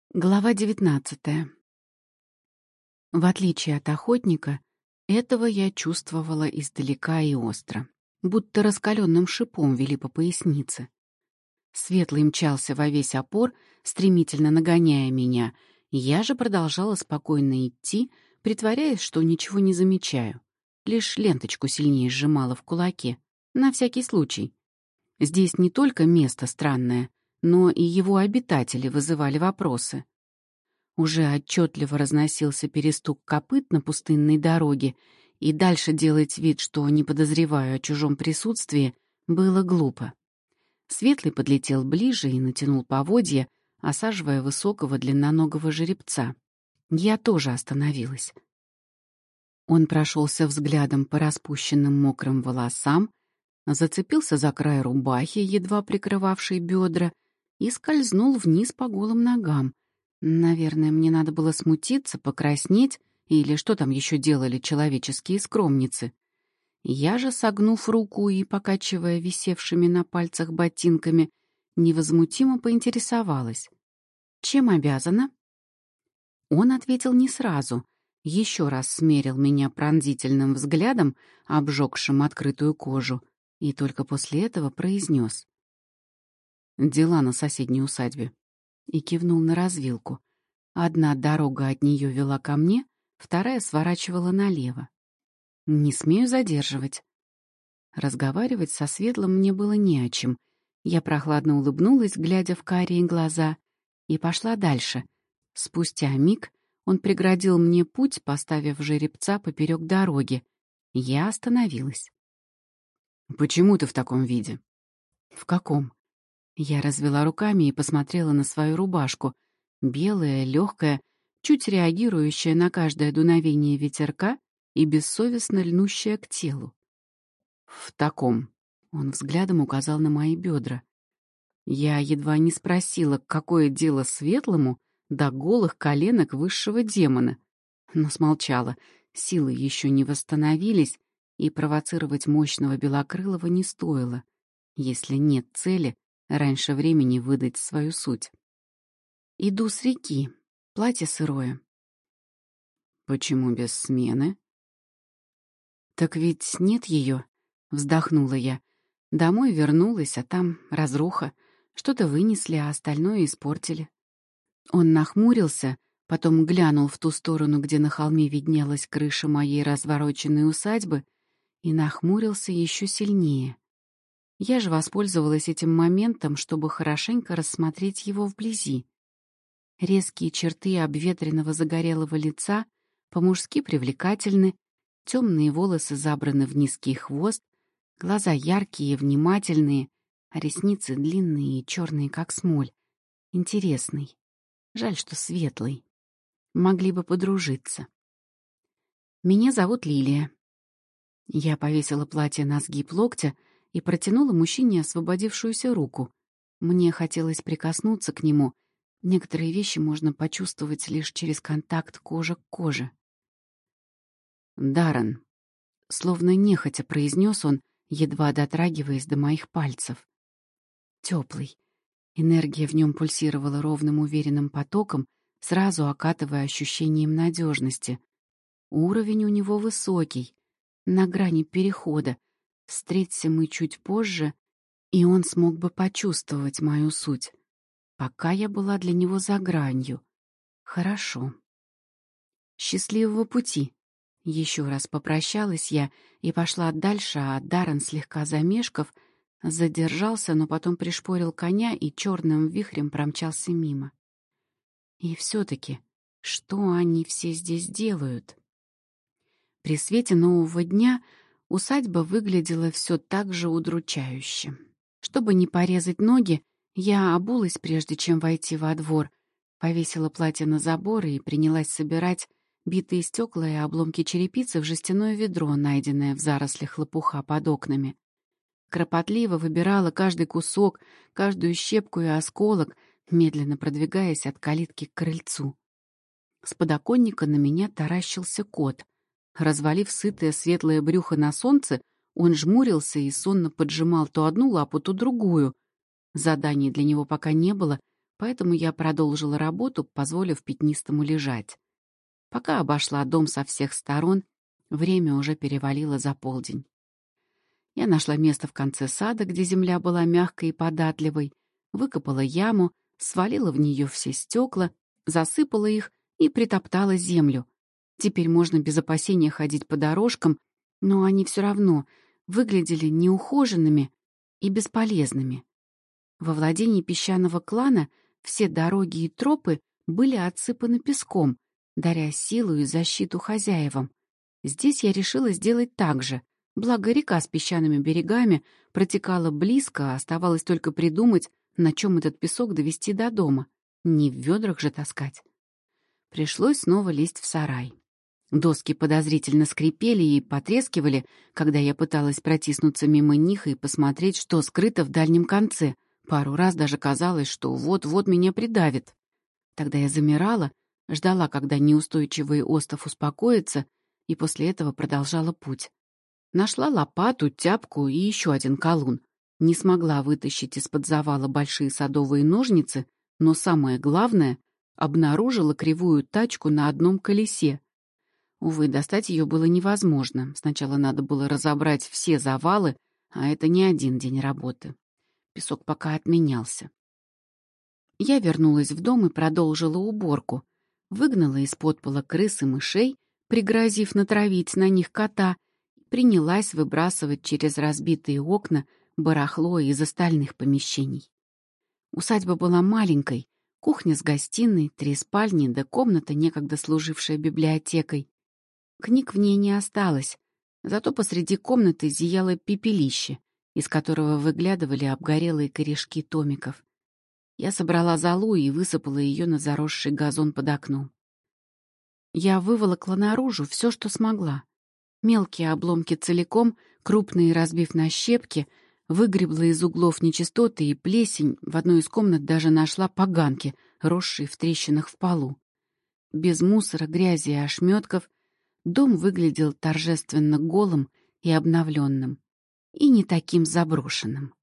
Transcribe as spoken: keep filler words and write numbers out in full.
Глава девятнадцатая. В отличие от охотника, этого я чувствовала издалека и остро, будто раскаленным шипом вели по пояснице. Светлый мчался во весь опор, стремительно нагоняя меня, я же продолжала спокойно идти, притворяясь, что ничего не замечаю. Лишь ленточку сильнее сжимала в кулаке, на всякий случай. Здесь не только место странное, но и его обитатели вызывали вопросы. Уже отчетливо разносился перестук копыт на пустынной дороге, и дальше делать вид, что не подозреваю о чужом присутствии, было глупо. Светлый подлетел ближе и натянул поводья, осаживая высокого длинноногого жеребца. Я тоже остановилась. Он прошелся взглядом по распущенным мокрым волосам, зацепился за край рубахи, едва прикрывавшей бедра, и скользнул вниз по голым ногам. Наверное, мне надо было смутиться, покраснеть, или что там еще делали человеческие скромницы. Я же, согнув руку и покачивая висевшими на пальцах ботинками, невозмутимо поинтересовалась. «Чем обязана?» Он ответил не сразу, еще раз смерил меня пронзительным взглядом, обжегшим открытую кожу, и только после этого произнес: «Дела на соседней усадьбе», и кивнул на развилку. Одна дорога от нее вела ко мне, вторая сворачивала налево. Не смею задерживать. Разговаривать со Светлым мне было не о чем. Я прохладно улыбнулась, глядя в карие глаза, и пошла дальше. Спустя миг он преградил мне путь, поставив жеребца поперек дороги. Я остановилась. «Почему ты в таком виде?» «В каком?» Я развела руками и посмотрела на свою рубашку. Белая, легкая, чуть реагирующая на каждое дуновение ветерка и бессовестно льнущая к телу. «В таком», — он взглядом указал на мои бедра. Я едва не спросила, какое дело Светлому до голых коленок высшего демона, но смолчала. Силы еще не восстановились, и провоцировать мощного белокрылого не стоило, если нет цели раньше времени выдать свою суть. Иду с реки, платье сырое. «Почему без смены?» «Так ведь нет ее», — вздохнула я. Домой вернулась, а там разруха. Что-то вынесли, а остальное испортили. Он нахмурился, потом глянул в ту сторону, где на холме виднелась крыша моей развороченной усадьбы, и нахмурился еще сильнее. Я же воспользовалась этим моментом, чтобы хорошенько рассмотреть его вблизи. Резкие черты обветренного загорелого лица по-мужски привлекательны, темные волосы забраны в низкий хвост, глаза яркие и внимательные, а ресницы длинные и черные, как смоль. Интересный. Жаль, что светлый. Могли бы подружиться. Меня зовут Лилия. Я повесила платье на сгиб локтя и протянула мужчине освободившуюся руку. Мне хотелось прикоснуться к нему. Некоторые вещи можно почувствовать лишь через контакт кожа к коже. «Даррен», — словно нехотя произнес он, едва дотрагиваясь до моих пальцев. Теплый. Энергия в нем пульсировала ровным уверенным потоком, сразу окатывая ощущением надежности. Уровень у него высокий, на грани перехода. Встреться мы чуть позже, и он смог бы почувствовать мою суть. Пока я была для него за гранью. Хорошо. Счастливого пути. Еще раз попрощалась я и пошла дальше, а Даррен, слегка замешкав, задержался, но потом пришпорил коня и черным вихрем промчался мимо. И все-таки, что они все здесь делают? При свете нового дня усадьба выглядела все так же удручающе. Чтобы не порезать ноги, я обулась, прежде чем войти во двор, повесила платье на забор и принялась собирать битые стекла и обломки черепицы в жестяное ведро, найденное в зарослях лопуха под окнами. Кропотливо выбирала каждый кусок, каждую щепку и осколок, медленно продвигаясь от калитки к крыльцу. С подоконника на меня таращился кот. Развалив сытое светлое брюхо на солнце, он жмурился и сонно поджимал то одну лапу, то другую. Заданий для него пока не было, поэтому я продолжила работу, позволив пятнистому лежать. Пока обошла дом со всех сторон, время уже перевалило за полдень. Я нашла место в конце сада, где земля была мягкой и податливой, выкопала яму, свалила в нее все стекла, засыпала их и притоптала землю. Теперь можно без опасения ходить по дорожкам, но они все равно выглядели неухоженными и бесполезными. Во владении песчаного клана все дороги и тропы были отсыпаны песком, даря силу и защиту хозяевам. Здесь я решила сделать так же, благо река с песчаными берегами протекала близко, оставалось только придумать, на чем этот песок довести до дома. Не в ведрах же таскать. Пришлось снова лезть в сарай. Доски подозрительно скрипели и потрескивали, когда я пыталась протиснуться мимо них и посмотреть, что скрыто в дальнем конце. Пару раз даже казалось, что вот-вот меня придавит. Тогда я замирала, ждала, когда неустойчивый остов успокоится, и после этого продолжала путь. Нашла лопату, тяпку и еще один колун. Не смогла вытащить из-под завала большие садовые ножницы, но самое главное — обнаружила кривую тачку на одном колесе. Увы, достать ее было невозможно. Сначала надо было разобрать все завалы, а это не один день работы. Песок пока отменялся. Я вернулась в дом и продолжила уборку. Выгнала из-под пола крыс и мышей, пригрозив натравить на них кота, принялась выбрасывать через разбитые окна барахло из остальных помещений. Усадьба была маленькой, кухня с гостиной, три спальни да комната, некогда служившая библиотекой. Книг в ней не осталось, зато посреди комнаты зияло пепелище, из которого выглядывали обгорелые корешки томиков. Я собрала золу и высыпала ее на заросший газон под окном. Я выволокла наружу все, что смогла. Мелкие обломки целиком, крупные разбив на щепки, выгребла из углов нечистоты и плесень, в одной из комнат даже нашла поганки, росшие в трещинах в полу. Без мусора, грязи и ошметков дом выглядел торжественно голым и обновленным, и не таким заброшенным.